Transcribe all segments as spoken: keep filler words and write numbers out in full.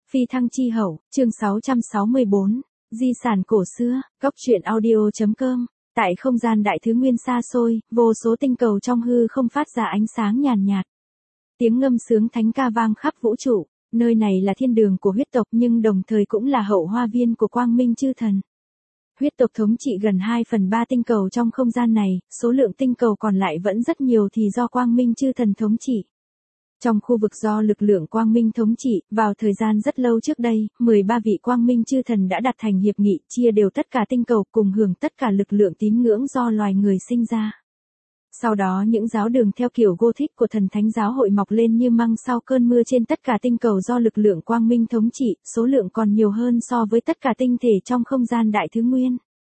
Phi thăng chi hậu, chương sáu trăm sáu mươi bốn, di sản cổ xưa, góc truyện audio.com. Tại không gian đại thứ nguyên xa xôi, vô số tinh cầu trong hư không phát ra ánh sáng nhàn nhạt. Tiếng ngâm sướng thánh ca vang khắp vũ trụ, nơi này là thiên đường của huyết tộc nhưng đồng thời cũng là hậu hoa viên của quang minh chư thần. Huyết tộc thống trị gần hai phần ba tinh cầu trong không gian này, số lượng tinh cầu còn lại vẫn rất nhiều thì do quang minh chư thần thống trị. Trong khu vực do lực lượng quang minh thống trị, vào thời gian rất lâu trước đây, mười ba vị quang minh chư thần đã đặt thành hiệp nghị chia đều tất cả tinh cầu cùng hưởng tất cả lực lượng tín ngưỡng do loài người sinh ra. Sau đó những giáo đường theo kiểu Gothic của thần thánh giáo hội mọc lên như măng sau cơn mưa trên tất cả tinh cầu do lực lượng quang minh thống trị, số lượng còn nhiều hơn so với tất cả tinh thể trong không gian đại thứ nguyên.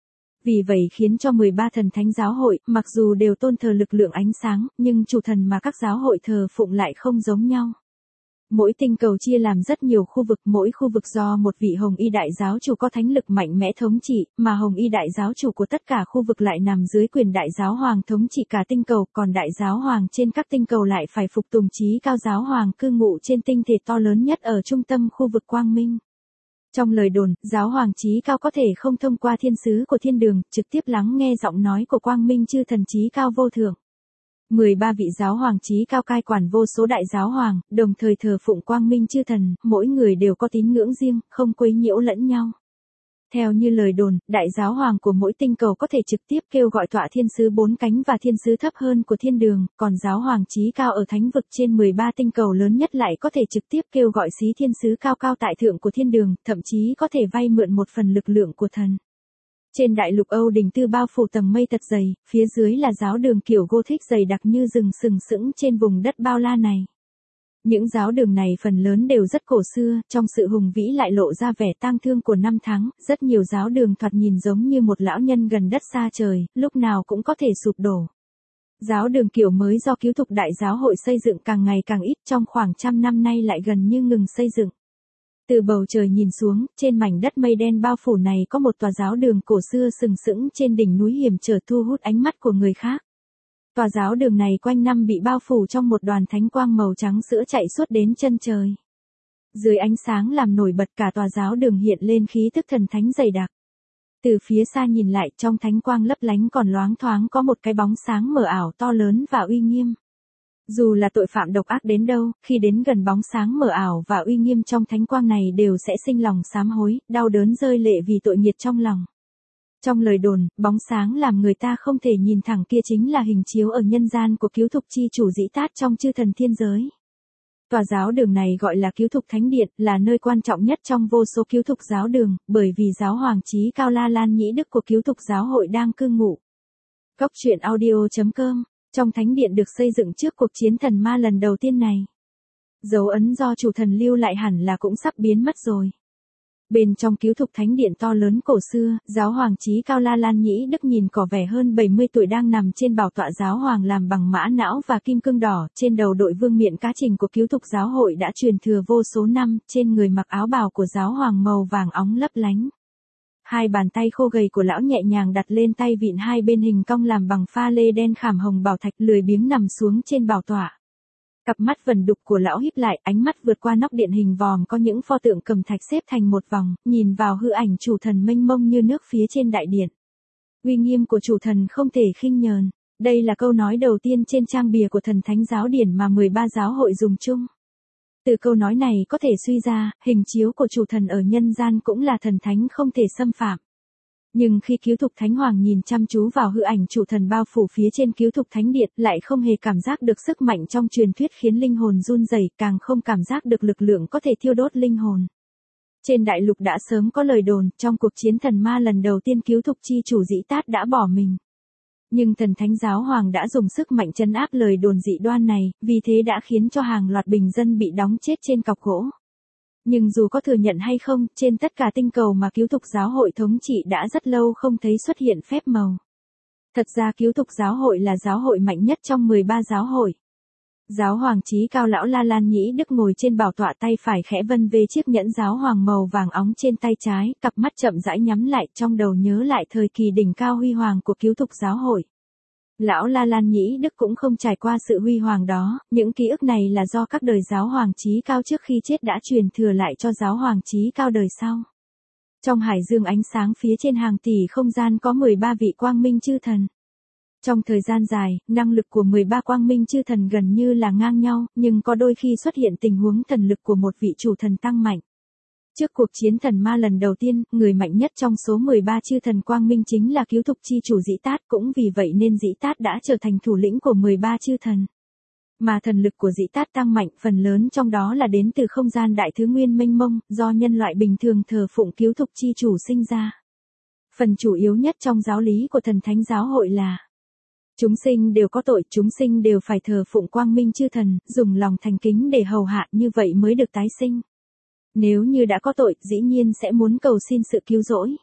Vì vậy khiến cho mười ba thần thánh giáo hội, mặc dù đều tôn thờ lực lượng ánh sáng, nhưng chủ thần mà các giáo hội thờ phụng lại không giống nhau. Mỗi tinh cầu chia làm rất nhiều khu vực, mỗi khu vực do một vị Hồng Y đại giáo chủ có thánh lực mạnh mẽ thống trị, mà Hồng Y đại giáo chủ của tất cả khu vực lại nằm dưới quyền đại giáo hoàng thống trị cả tinh cầu, còn đại giáo hoàng trên các tinh cầu lại phải phục tùng chí cao giáo hoàng cư ngụ trên tinh thể to lớn nhất ở trung tâm khu vực quang minh. Trong lời đồn, giáo hoàng chí cao có thể không thông qua thiên sứ của thiên đường, trực tiếp lắng nghe giọng nói của quang minh chư thần chí cao vô thượng. mười ba vị giáo hoàng chí cao cai quản vô số đại giáo hoàng, đồng thời thờ phụng quang minh chư thần, mỗi người đều có tín ngưỡng riêng, không quấy nhiễu lẫn nhau. Theo như lời đồn, đại giáo hoàng của mỗi tinh cầu có thể trực tiếp kêu gọi tọa thiên sứ bốn cánh và thiên sứ thấp hơn của thiên đường, còn giáo hoàng chí cao ở thánh vực trên mười ba tinh cầu lớn nhất lại có thể trực tiếp kêu gọi xí thiên sứ cao cao tại thượng của thiên đường, thậm chí có thể vay mượn một phần lực lượng của thần. Trên đại lục Âu Đình Tư bao phủ tầng mây thật dày, phía dưới là giáo đường kiểu Gothic dày đặc như rừng sừng sững trên vùng đất bao la này. Những giáo đường này phần lớn đều rất cổ xưa, trong sự hùng vĩ lại lộ ra vẻ tang thương của năm tháng, rất nhiều giáo đường thoạt nhìn giống như một lão nhân gần đất xa trời, lúc nào cũng có thể sụp đổ. Giáo đường kiểu mới do cứu thục đại giáo hội xây dựng càng ngày càng ít, trong khoảng trăm năm nay lại gần như ngừng xây dựng. Từ bầu trời nhìn xuống, trên mảnh đất mây đen bao phủ này có một tòa giáo đường cổ xưa sừng sững trên đỉnh núi hiểm trở thu hút ánh mắt của người khác. Tòa giáo đường này quanh năm bị bao phủ trong một đoàn thánh quang màu trắng sữa chạy suốt đến chân trời. Dưới ánh sáng làm nổi bật cả tòa giáo đường hiện lên khí tức thần thánh dày đặc. Từ phía xa nhìn lại trong thánh quang lấp lánh còn loáng thoáng có một cái bóng sáng mờ ảo to lớn và uy nghiêm. Dù là tội phạm độc ác đến đâu, khi đến gần bóng sáng mờ ảo và uy nghiêm trong thánh quang này đều sẽ sinh lòng sám hối, đau đớn rơi lệ vì tội nghiệt trong lòng. Trong lời đồn, bóng sáng làm người ta không thể nhìn thẳng kia chính là hình chiếu ở nhân gian của cứu thục chi chủ Dĩ Tát trong chư thần thiên giới. Tòa giáo đường này gọi là cứu thục thánh điện, là nơi quan trọng nhất trong vô số cứu thục giáo đường, bởi vì giáo hoàng chí cao La Lan Nhĩ Đức của cứu thục giáo hội đang cư ngụ. Góc truyện audio.com. Trong thánh điện được xây dựng trước cuộc chiến thần ma lần đầu tiên này. Dấu ấn do chủ thần lưu lại hẳn là cũng sắp biến mất rồi. Bên trong cứu thục thánh điện to lớn cổ xưa, giáo hoàng chí cao La Lan Nhĩ Đức nhìn có vẻ hơn bảy mươi tuổi đang nằm trên bảo tọa giáo hoàng làm bằng mã não và kim cương đỏ, trên đầu đội vương miện cá trình của cứu thục giáo hội đã truyền thừa vô số năm, trên người mặc áo bào của giáo hoàng màu vàng óng lấp lánh. Hai bàn tay khô gầy của lão nhẹ nhàng đặt lên tay vịn hai bên hình cong làm bằng pha lê đen khảm hồng bảo thạch, lười biếng nằm xuống trên bảo tọa. Cặp mắt vần đục của lão híp lại, ánh mắt vượt qua nóc điện hình vòm có những pho tượng cầm thạch xếp thành một vòng, nhìn vào hư ảnh chủ thần mênh mông như nước phía trên đại điện. Uy nghiêm của chủ thần không thể khinh nhờn. Đây là câu nói đầu tiên trên trang bìa của thần thánh giáo điển mà mười ba giáo hội dùng chung. Từ câu nói này có thể suy ra, hình chiếu của chủ thần ở nhân gian cũng là thần thánh không thể xâm phạm. Nhưng khi cứu thục thánh hoàng nhìn chăm chú vào hư ảnh chủ thần bao phủ phía trên cứu thục thánh điện, lại không hề cảm giác được sức mạnh trong truyền thuyết khiến linh hồn run rẩy, càng không cảm giác được lực lượng có thể thiêu đốt linh hồn. Trên đại lục đã sớm có lời đồn, trong cuộc chiến thần ma lần đầu tiên cứu thục chi chủ Dĩ Tát đã bỏ mình. Nhưng thần thánh giáo hoàng đã dùng sức mạnh trấn áp lời đồn dị đoan này, vì thế đã khiến cho hàng loạt bình dân bị đóng chết trên cọc gỗ. Nhưng dù có thừa nhận hay không, trên tất cả tinh cầu mà cứu thục giáo hội thống trị đã rất lâu không thấy xuất hiện phép màu. Thật ra cứu thục giáo hội là giáo hội mạnh nhất trong mười ba giáo hội. Giáo hoàng chí cao lão La Lan Nhĩ Đức ngồi trên bảo tọa, tay phải khẽ vân về chiếc nhẫn giáo hoàng màu vàng óng trên tay trái, cặp mắt chậm rãi nhắm lại, trong đầu nhớ lại thời kỳ đỉnh cao huy hoàng của cứu thục giáo hội. Lão La Lan Nhĩ Đức cũng không trải qua sự huy hoàng đó, những ký ức này là do các đời giáo hoàng chí cao trước khi chết đã truyền thừa lại cho giáo hoàng chí cao đời sau. Trong hải dương ánh sáng phía trên hàng tỷ không gian có mười ba vị quang minh chư thần. Trong thời gian dài, năng lực của mười ba quang minh chư thần gần như là ngang nhau, nhưng có đôi khi xuất hiện tình huống thần lực của một vị chủ thần tăng mạnh. Trước cuộc chiến thần ma lần đầu tiên, người mạnh nhất trong số mười ba chư thần quang minh chính là cứu thục chi chủ Dĩ Tát, cũng vì vậy nên Dĩ Tát đã trở thành thủ lĩnh của mười ba chư thần. Mà thần lực của Dĩ Tát tăng mạnh, phần lớn trong đó là đến từ không gian đại thứ nguyên mênh mông, do nhân loại bình thường thờ phụng cứu thục chi chủ sinh ra. Phần chủ yếu nhất trong giáo lý của thần thánh giáo hội là chúng sinh đều có tội, chúng sinh đều phải thờ phụng quang minh chư thần, dùng lòng thành kính để hầu hạ, như vậy mới được tái sinh. Nếu như đã có tội, dĩ nhiên sẽ muốn cầu xin sự cứu rỗi.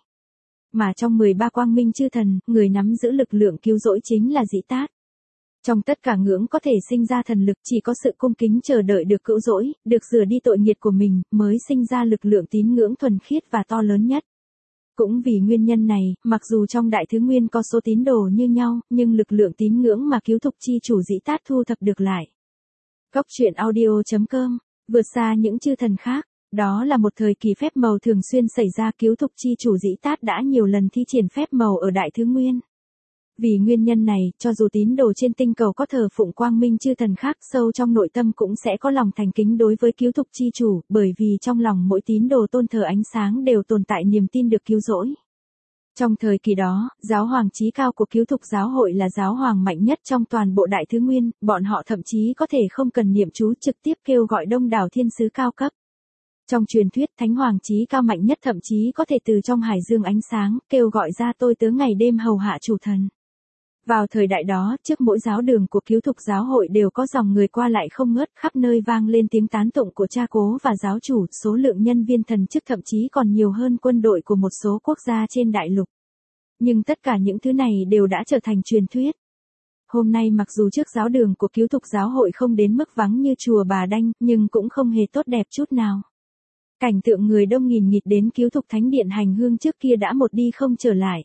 Mà trong mười ba quang minh chư thần, người nắm giữ lực lượng cứu rỗi chính là Dĩ Tát. Trong tất cả ngưỡng có thể sinh ra thần lực, chỉ có sự cung kính chờ đợi được cứu rỗi, được rửa đi tội nghiệt của mình, mới sinh ra lực lượng tín ngưỡng thuần khiết và to lớn nhất. Cũng vì nguyên nhân này, mặc dù trong đại thứ nguyên có số tín đồ như nhau, nhưng lực lượng tín ngưỡng mà cứu thục chi chủ Dĩ Tát thu thập được lại. Góc truyện audio chấm com, vượt xa những chư thần khác. Đó là một thời kỳ phép màu thường xuyên xảy ra, cứu thục chi chủ Dĩ Tát đã nhiều lần thi triển phép màu ở đại thứ nguyên. Vì nguyên nhân này, cho dù tín đồ trên tinh cầu có thờ phụng quang minh chư thần khác, sâu trong nội tâm cũng sẽ có lòng thành kính đối với cứu thục chi chủ, bởi vì trong lòng mỗi tín đồ tôn thờ ánh sáng đều tồn tại niềm tin được cứu rỗi. Trong thời kỳ đó, giáo hoàng chí cao của cứu thục giáo hội là giáo hoàng mạnh nhất trong toàn bộ đại thứ nguyên, bọn họ thậm chí có thể không cần niệm chú trực tiếp kêu gọi đông đảo thiên sứ cao cấp. Trong truyền thuyết, thánh hoàng chí cao mạnh nhất thậm chí có thể từ trong hải dương ánh sáng, kêu gọi ra tôi tớ ngày đêm hầu hạ chủ thần. Vào thời đại đó, trước mỗi giáo đường của cứu thục giáo hội đều có dòng người qua lại không ngớt, khắp nơi vang lên tiếng tán tụng của cha cố và giáo chủ, số lượng nhân viên thần chức thậm chí còn nhiều hơn quân đội của một số quốc gia trên đại lục. Nhưng tất cả những thứ này đều đã trở thành truyền thuyết. Hôm nay mặc dù trước giáo đường của cứu thục giáo hội không đến mức vắng như chùa Bà Đanh, nhưng cũng không hề tốt đẹp chút nào. Cảnh tượng người đông nghìn nghịt đến cứu thục thánh điện hành hương trước kia đã một đi không trở lại.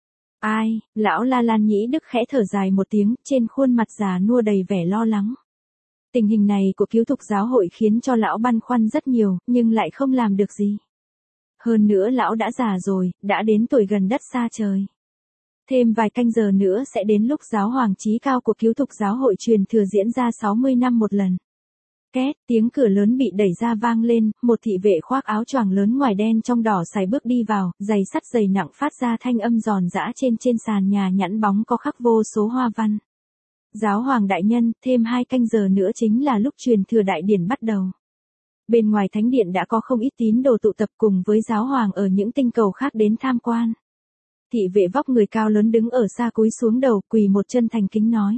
Ai, lão La Lan Nhĩ Đức khẽ thở dài một tiếng, trên khuôn mặt già nua đầy vẻ lo lắng. Tình hình này của cứu thục giáo hội khiến cho lão băn khoăn rất nhiều, nhưng lại không làm được gì. Hơn nữa lão đã già rồi, đã đến tuổi gần đất xa trời. Thêm vài canh giờ nữa sẽ đến lúc giáo hoàng chí cao của cứu thục giáo hội truyền thừa diễn ra sáu mươi năm một lần. Két, tiếng cửa lớn bị đẩy ra vang lên, một thị vệ khoác áo choàng lớn ngoài đen trong đỏ sải bước đi vào, giày sắt dày nặng phát ra thanh âm giòn giã trên trên sàn nhà nhẵn bóng có khắc vô số hoa văn. Giáo hoàng đại nhân, thêm hai canh giờ nữa chính là lúc truyền thừa đại điển bắt đầu. Bên ngoài thánh điện đã có không ít tín đồ tụ tập cùng với giáo hoàng ở những tinh cầu khác đến tham quan. Thị vệ vóc người cao lớn đứng ở xa cúi xuống đầu, quỳ một chân thành kính nói.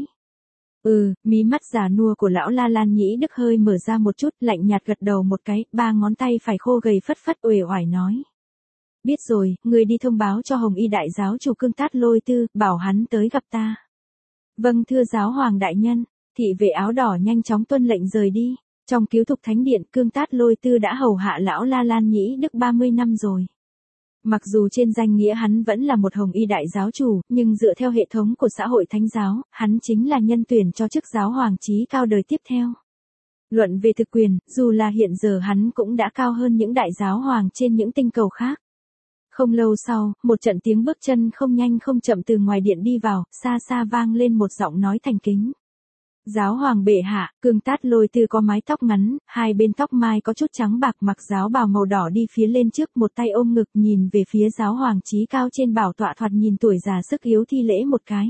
Ừ, mí mắt già nua của lão La Lan Nhĩ Đức hơi mở ra một chút, lạnh nhạt gật đầu một cái, ba ngón tay phải khô gầy phất phất uể oải nói. Biết rồi, người đi thông báo cho Hồng Y đại giáo chủ Cương Tát Lôi Tư, bảo hắn tới gặp ta. Vâng thưa giáo hoàng đại nhân, thị vệ áo đỏ nhanh chóng tuân lệnh rời đi. Trong cứu thục thánh điện, Cương Tát Lôi Tư đã hầu hạ lão La Lan Nhĩ Đức ba mươi năm rồi. Mặc dù trên danh nghĩa hắn vẫn là một Hồng Y đại giáo chủ, nhưng dựa theo hệ thống của xã hội thánh giáo, hắn chính là nhân tuyển cho chức giáo hoàng chí cao đời tiếp theo. Luận về thực quyền, dù là hiện giờ hắn cũng đã cao hơn những đại giáo hoàng trên những tinh cầu khác. Không lâu sau, một trận tiếng bước chân không nhanh không chậm từ ngoài điện đi vào, xa xa vang lên một giọng nói thành kính. Giáo hoàng bệ hạ, Cương Tát Lôi Tư có mái tóc ngắn, hai bên tóc mai có chút trắng bạc, mặc giáo bào màu đỏ đi phía lên trước, một tay ôm ngực nhìn về phía giáo hoàng chí cao trên bảo tọa, thoạt nhìn tuổi già sức yếu thi lễ một cái.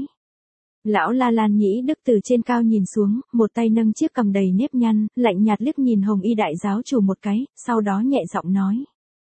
Lão La Lan Nhĩ Đức từ trên cao nhìn xuống, một tay nâng chiếc cằm đầy nếp nhăn, lạnh nhạt liếc nhìn Hồng Y đại giáo chủ một cái, sau đó nhẹ giọng nói.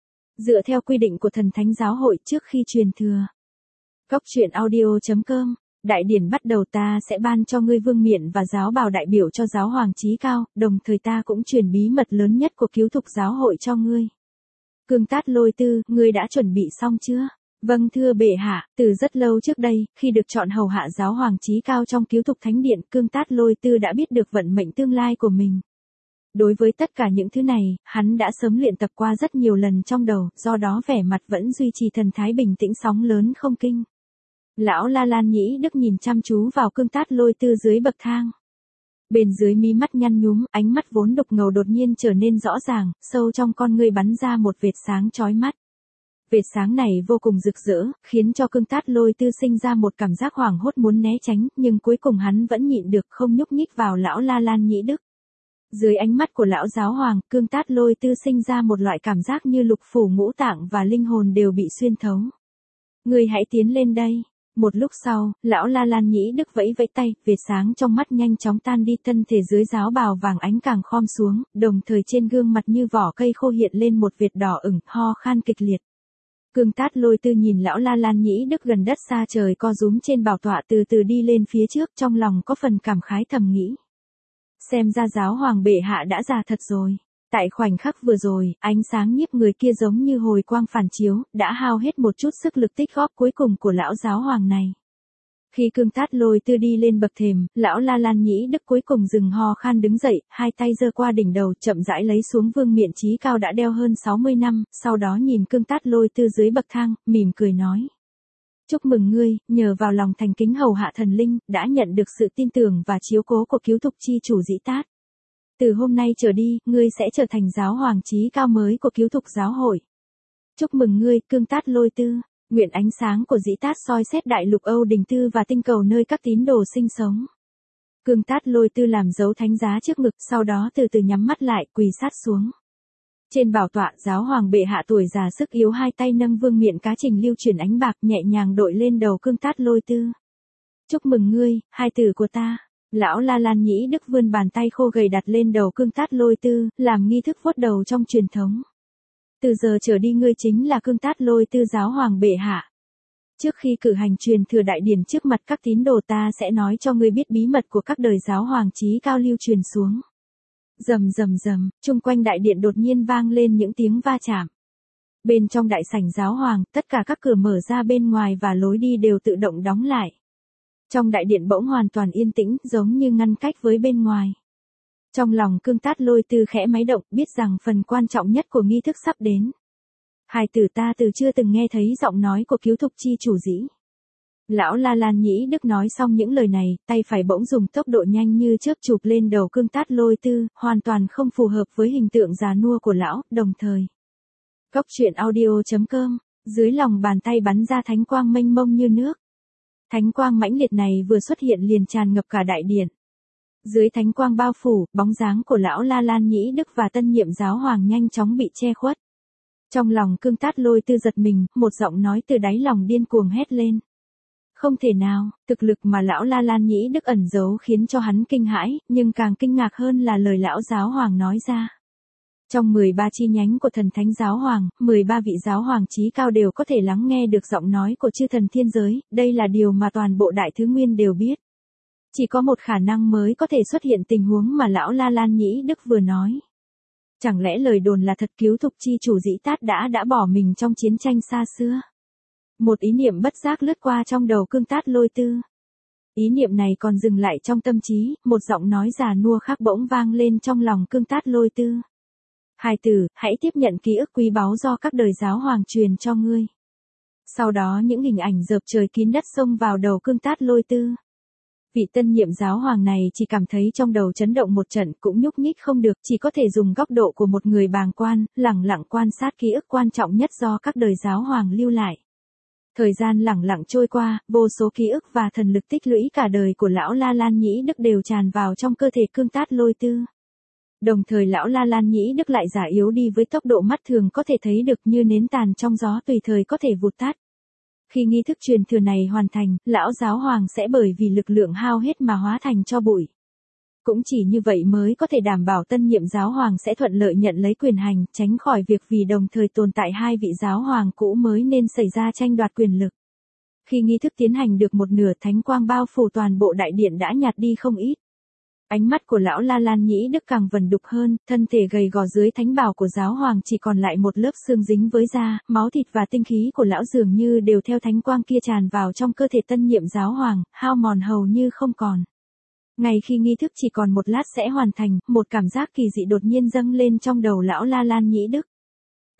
Dựa theo quy định của thần thánh giáo hội trước khi truyền thừa. Góc truyện audio chấm com, đại điển bắt đầu, ta sẽ ban cho ngươi vương miện và giáo bào đại biểu cho giáo hoàng chí cao, đồng thời ta cũng truyền bí mật lớn nhất của cứu thục giáo hội cho ngươi. Cương Tát Lôi Tư, ngươi đã chuẩn bị xong chưa? Vâng thưa bệ hạ, từ rất lâu trước đây, khi được chọn hầu hạ giáo hoàng chí cao trong cứu thục thánh điện, Cương Tát Lôi Tư đã biết được vận mệnh tương lai của mình. Đối với tất cả những thứ này, hắn đã sớm luyện tập qua rất nhiều lần trong đầu, do đó vẻ mặt vẫn duy trì thần thái bình tĩnh sóng lớn không kinh. Lão La Lan Nhĩ Đức nhìn chăm chú vào Cương Tát Lôi Tư dưới bậc thang. Bên dưới mí mắt nhăn nhúm, ánh mắt vốn đục ngầu đột nhiên trở nên rõ ràng, sâu trong con ngươi bắn ra một vệt sáng chói mắt. Vệt sáng này vô cùng rực rỡ, khiến cho Cương Tát Lôi Tư sinh ra một cảm giác hoảng hốt muốn né tránh, nhưng cuối cùng hắn vẫn nhịn được không nhúc nhích vào lão La Lan Nhĩ Đức. Dưới ánh mắt của lão giáo hoàng, Cương Tát Lôi Tư sinh ra một loại cảm giác như lục phủ ngũ tạng và linh hồn đều bị xuyên thấu. Ngươi hãy tiến lên đây. Một lúc sau, lão La Lan Nhĩ Đức vẫy vẫy tay, vệt sáng trong mắt nhanh chóng tan đi, thân thể dưới giáo bào vàng ánh càng khom xuống, đồng thời trên gương mặt như vỏ cây khô hiện lên một vệt đỏ ửng, ho khan kịch liệt. Cương Tát Lôi Tư nhìn lão La Lan Nhĩ Đức gần đất xa trời co rúm trên bảo tọa từ từ đi lên phía trước, trong lòng có phần cảm khái thầm nghĩ. Xem ra giáo hoàng bệ hạ đã già thật rồi. Tại khoảnh khắc vừa rồi, ánh sáng nhiếp người kia giống như hồi quang phản chiếu, đã hao hết một chút sức lực tích góp cuối cùng của lão giáo hoàng này. Khi Cương Tát Lôi Tư đi lên bậc thềm, lão La Lan Nhĩ Đức cuối cùng dừng ho khan đứng dậy, hai tay giơ qua đỉnh đầu, chậm rãi lấy xuống vương miện chí cao đã đeo hơn sáu mươi năm, sau đó nhìn Cương Tát Lôi Tư dưới bậc thang, mỉm cười nói. Chúc mừng ngươi, nhờ vào lòng thành kính hầu hạ thần linh, đã nhận được sự tin tưởng và chiếu cố của cứu thục chi chủ Dĩ Tát. Từ hôm nay trở đi, ngươi sẽ trở thành giáo hoàng chí cao mới của cứu thục giáo hội. Chúc mừng ngươi, Cương Tát Lôi Tư. Nguyện ánh sáng của Dĩ Tát soi xét đại lục Âu Đình Tư và tinh cầu nơi các tín đồ sinh sống. Cương Tát Lôi Tư làm dấu thánh giá trước ngực, sau đó từ từ nhắm mắt lại, quỳ sát xuống. Trên bảo tọa, giáo hoàng bệ hạ tuổi già sức yếu hai tay nâng vương miện cá trình lưu chuyển ánh bạc nhẹ nhàng đội lên đầu Cương Tát Lôi Tư. Chúc mừng ngươi, hai tử của ta. Lão La Lan Nhĩ Đức vươn bàn tay khô gầy đặt lên đầu Cương Tát Lôi Tư, làm nghi thức vuốt đầu trong truyền thống. Từ giờ trở đi ngươi chính là Cương Tát Lôi Tư giáo hoàng bệ hạ. Trước khi cử hành truyền thừa đại điển trước mặt các tín đồ ta sẽ nói cho ngươi biết bí mật của các đời giáo hoàng chí cao lưu truyền xuống. Rầm rầm rầm, chung quanh đại điện đột nhiên vang lên những tiếng va chạm. Bên trong đại sảnh giáo hoàng, tất cả các cửa mở ra bên ngoài và lối đi đều tự động đóng lại. Trong đại điện bỗng hoàn toàn yên tĩnh, giống như ngăn cách với bên ngoài. Trong lòng Cương Tát Lôi Tư khẽ máy động, biết rằng phần quan trọng nhất của nghi thức sắp đến. Hài tử ta từ chưa từng nghe thấy giọng nói của cứu thục chi chủ Dĩ. Lão La Lan Nhĩ Đức nói xong những lời này, tay phải bỗng dùng tốc độ nhanh như chớp chụp lên đầu Cương Tát Lôi Tư, hoàn toàn không phù hợp với hình tượng già nua của lão, đồng thời. Góc truyện audio chấm com, dưới lòng bàn tay bắn ra thánh quang mênh mông như nước. Thánh quang mãnh liệt này vừa xuất hiện liền tràn ngập cả đại điện. Dưới thánh quang bao phủ, bóng dáng của lão La Lan Nhĩ Đức và tân nhiệm giáo hoàng nhanh chóng bị che khuất. Trong lòng Cương Tát Lôi Tư giật mình, một giọng nói từ đáy lòng điên cuồng hét lên. Không thể nào, thực lực mà lão La Lan Nhĩ Đức ẩn giấu khiến cho hắn kinh hãi, nhưng càng kinh ngạc hơn là lời lão giáo hoàng nói ra. Trong mười ba chi nhánh của thần thánh giáo hoàng, mười ba vị giáo hoàng chí cao đều có thể lắng nghe được giọng nói của chư thần thiên giới, đây là điều mà toàn bộ đại thứ nguyên đều biết. Chỉ có một khả năng mới có thể xuất hiện tình huống mà lão La Lan Nhĩ Đức vừa nói. Chẳng lẽ lời đồn là thật, cứu thục chi chủ Dĩ Tát đã đã bỏ mình trong chiến tranh xa xưa? Một ý niệm bất giác lướt qua trong đầu Cương Tát Lôi Tư. Ý niệm này còn dừng lại trong tâm trí, một giọng nói già nua khác bỗng vang lên trong lòng Cương Tát Lôi Tư. Hài tử, hãy tiếp nhận ký ức quý báu do các đời giáo hoàng truyền cho ngươi. Sau đó những hình ảnh dợp trời kín đất xông vào đầu Cương Tát Lôi Tư. Vị tân nhiệm giáo hoàng này chỉ cảm thấy trong đầu chấn động một trận, cũng nhúc nhích không được, chỉ có thể dùng góc độ của một người bàng quan, lẳng lặng quan sát ký ức quan trọng nhất do các đời giáo hoàng lưu lại. Thời gian lẳng lặng trôi qua, vô số ký ức và thần lực tích lũy cả đời của lão La Lan Nhĩ Đức đều tràn vào trong cơ thể Cương Tát Lôi Tư. Đồng thời lão La Lan Nhĩ Đức lại giả yếu đi với tốc độ mắt thường có thể thấy được, như nến tàn trong gió tùy thời có thể vụt tắt. Khi nghi thức truyền thừa này hoàn thành, lão giáo hoàng sẽ bởi vì lực lượng hao hết mà hóa thành tro bụi. Cũng chỉ như vậy mới có thể đảm bảo tân nhiệm giáo hoàng sẽ thuận lợi nhận lấy quyền hành, tránh khỏi việc vì đồng thời tồn tại hai vị giáo hoàng cũ mới nên xảy ra tranh đoạt quyền lực. Khi nghi thức tiến hành được một nửa, thánh quang bao phủ toàn bộ đại điện đã nhạt đi không ít. Ánh mắt của lão La Lan Nhĩ Đức càng vần đục hơn, thân thể gầy gò dưới thánh bào của giáo hoàng chỉ còn lại một lớp xương dính với da, máu thịt và tinh khí của lão dường như đều theo thánh quang kia tràn vào trong cơ thể tân nhiệm giáo hoàng, hao mòn hầu như không còn. Ngay khi nghi thức chỉ còn một lát sẽ hoàn thành, một cảm giác kỳ dị đột nhiên dâng lên trong đầu lão La Lan Nhĩ Đức.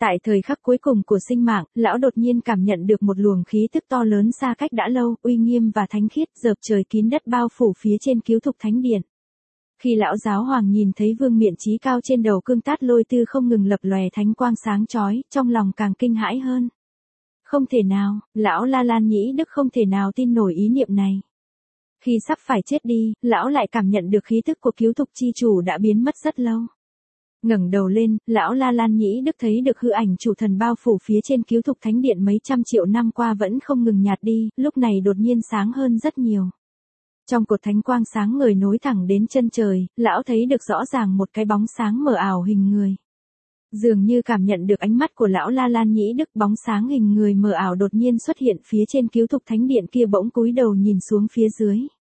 Tại thời khắc cuối cùng của sinh mạng, lão đột nhiên cảm nhận được một luồng khí tức to lớn xa cách đã lâu, uy nghiêm và thánh khiết, dợp trời kín đất bao phủ phía trên cứu thục thánh điện. Khi lão giáo hoàng nhìn thấy vương miện chí cao trên đầu cương tát lôi tư không ngừng lập lòe thánh quang sáng chói, trong lòng càng kinh hãi hơn. Không thể nào, lão La Lan Nhĩ Đức không thể nào tin nổi ý niệm này. Khi sắp phải chết đi, lão lại cảm nhận được khí tức của cứu thục chi chủ đã biến mất rất lâu. Ngẩng đầu lên, lão La Lan Nhĩ Đức thấy được hư ảnh chủ thần bao phủ phía trên cứu thục thánh điện mấy trăm triệu năm qua vẫn không ngừng nhạt đi, lúc này đột nhiên sáng hơn rất nhiều. Trong cột thánh quang sáng ngời nối thẳng đến chân trời, lão thấy được rõ ràng một cái bóng sáng mờ ảo hình người. Dường như cảm nhận được ánh mắt của lão La Lan Nhĩ Đức, bóng sáng hình người mờ ảo đột nhiên xuất hiện phía trên cứu thục thánh điện kia, bỗng cúi đầu nhìn xuống phía dưới.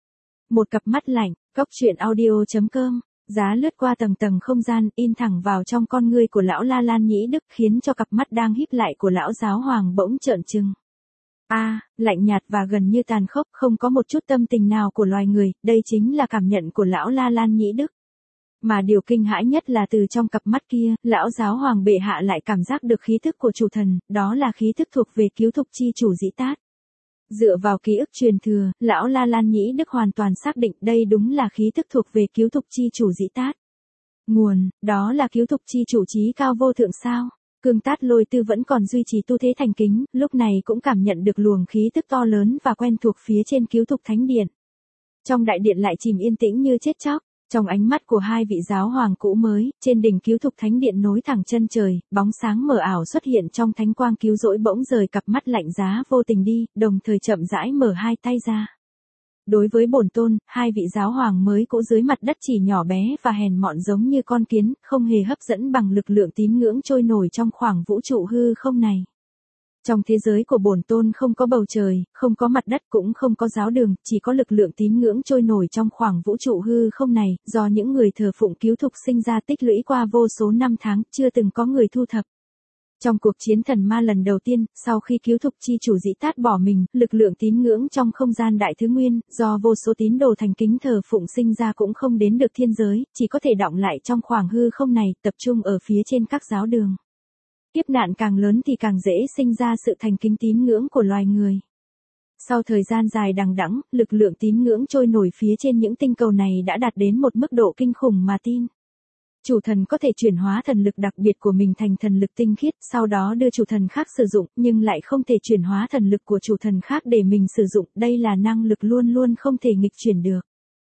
Một cặp mắt lạnh, Cóc Truyện Audio chấm com, giá lướt qua tầng tầng không gian, in thẳng vào trong con ngươi của lão La Lan Nhĩ Đức, khiến cho cặp mắt đang híp lại của lão giáo hoàng bỗng trợn trừng. A, à, lạnh nhạt và gần như tàn khốc, không có một chút tâm tình nào của loài người, đây chính là cảm nhận của lão La Lan Nhĩ Đức. Mà điều kinh hãi nhất là từ trong cặp mắt kia, lão giáo hoàng bệ hạ lại cảm giác được khí thức của chủ thần, đó là khí thức thuộc về cứu thục chi chủ Dĩ Tát. Dựa vào ký ức truyền thừa, lão La Lan Nhĩ Đức hoàn toàn xác định đây đúng là khí thức thuộc về cứu thục chi chủ Dĩ Tát. Nguồn, đó là cứu thục chi chủ chí cao vô thượng sao? Cương Tát Lôi Tư vẫn còn duy trì tu thế thành kính, lúc này cũng cảm nhận được luồng khí tức to lớn và quen thuộc phía trên cứu thục thánh điện. Trong đại điện lại chìm yên tĩnh như chết chóc, trong ánh mắt của hai vị giáo hoàng cũ mới, trên đỉnh cứu thục thánh điện nối thẳng chân trời, bóng sáng mờ ảo xuất hiện trong thánh quang cứu rỗi bỗng rời cặp mắt lạnh giá vô tình đi, đồng thời chậm rãi mở hai tay ra. Đối với bổn tôn, hai vị giáo hoàng mới cũ dưới mặt đất chỉ nhỏ bé và hèn mọn giống như con kiến, không hề hấp dẫn bằng lực lượng tín ngưỡng trôi nổi trong khoảng vũ trụ hư không này. Trong thế giới của bổn tôn không có bầu trời, không có mặt đất cũng không có giáo đường, chỉ có lực lượng tín ngưỡng trôi nổi trong khoảng vũ trụ hư không này, do những người thờ phụng cứu thục sinh ra tích lũy qua vô số năm tháng, chưa từng có người thu thập. Trong cuộc chiến thần ma lần đầu tiên, sau khi cứu thục chi chủ Dĩ Tát bỏ mình, lực lượng tín ngưỡng trong không gian đại thứ nguyên, do vô số tín đồ thành kính thờ phụng sinh ra cũng không đến được thiên giới, chỉ có thể đọng lại trong khoảng hư không này, tập trung ở phía trên các giáo đường. Kiếp nạn càng lớn thì càng dễ sinh ra sự thành kính tín ngưỡng của loài người. Sau thời gian dài đằng đẵng, lực lượng tín ngưỡng trôi nổi phía trên những tinh cầu này đã đạt đến một mức độ kinh khủng mà tin. Chủ thần có thể chuyển hóa thần lực đặc biệt của mình thành thần lực tinh khiết, sau đó đưa chủ thần khác sử dụng, nhưng lại không thể chuyển hóa thần lực của chủ thần khác để mình sử dụng, đây là năng lực luôn luôn không thể nghịch chuyển được.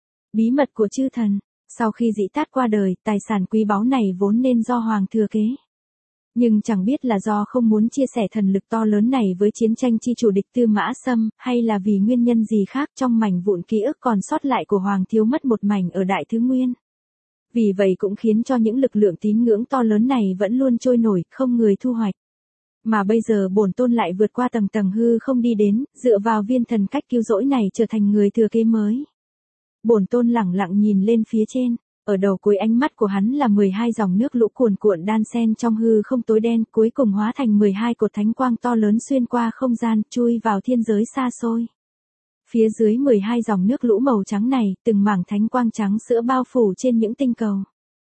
Bí mật của chư thần, sau khi Dĩ Tát qua đời, tài sản quý báu này vốn nên do hoàng thừa kế. Nhưng chẳng biết là do không muốn chia sẻ thần lực to lớn này với chiến tranh chi chủ địch Tư Mã Sâm, hay là vì nguyên nhân gì khác, trong mảnh vụn ký ức còn sót lại của hoàng thiếu mất một mảnh ở đại thứ nguyên. Vì vậy cũng khiến cho những lực lượng tín ngưỡng to lớn này vẫn luôn trôi nổi, không người thu hoạch. Mà bây giờ bổn tôn lại vượt qua tầng tầng hư không đi đến, dựa vào viên thần cách cứu rỗi này trở thành người thừa kế mới. Bổn tôn lẳng lặng nhìn lên phía trên, ở đầu cuối ánh mắt của hắn là mười hai dòng nước lũ cuồn cuộn đan xen trong hư không tối đen, cuối cùng hóa thành mười hai cột thánh quang to lớn xuyên qua không gian, chui vào thiên giới xa xôi. Phía dưới mười hai dòng nước lũ màu trắng này, từng mảng thánh quang trắng sữa bao phủ trên những tinh cầu.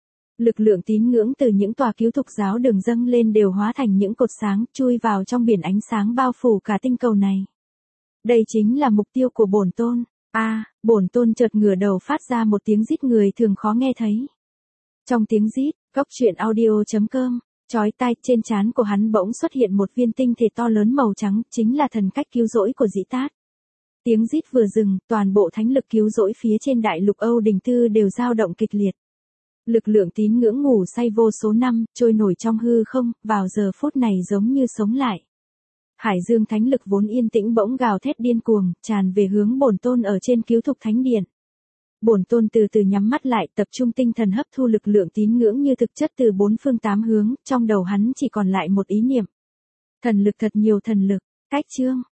Lực lượng tín ngưỡng từ những tòa cứu thục giáo đường dâng lên đều hóa thành những cột sáng, chui vào trong biển ánh sáng bao phủ cả tinh cầu này. Đây chính là mục tiêu của bổn tôn. A, à, bổn tôn chợt ngửa đầu phát ra một tiếng rít người thường khó nghe thấy. Trong tiếng rít, Cóc Truyện Audio chấm com, chói tai, trên trán của hắn bỗng xuất hiện một viên tinh thể to lớn màu trắng, chính là thần cách cứu rỗi của Dĩ Tát. Tiếng rít vừa dừng, toàn bộ thánh lực cứu rỗi phía trên đại lục Âu Đình Tư đều dao động kịch liệt. Lực lượng tín ngưỡng ngủ say vô số năm, trôi nổi trong hư không, vào giờ phút này giống như sống lại. Hải dương thánh lực vốn yên tĩnh bỗng gào thét điên cuồng, tràn về hướng bổn tôn ở trên cứu thục thánh điện. Bổn tôn từ từ nhắm mắt lại, tập trung tinh thần hấp thu lực lượng tín ngưỡng như thực chất từ bốn phương tám hướng, trong đầu hắn chỉ còn lại một ý niệm. Thần lực thật nhiều thần lực, cách chương.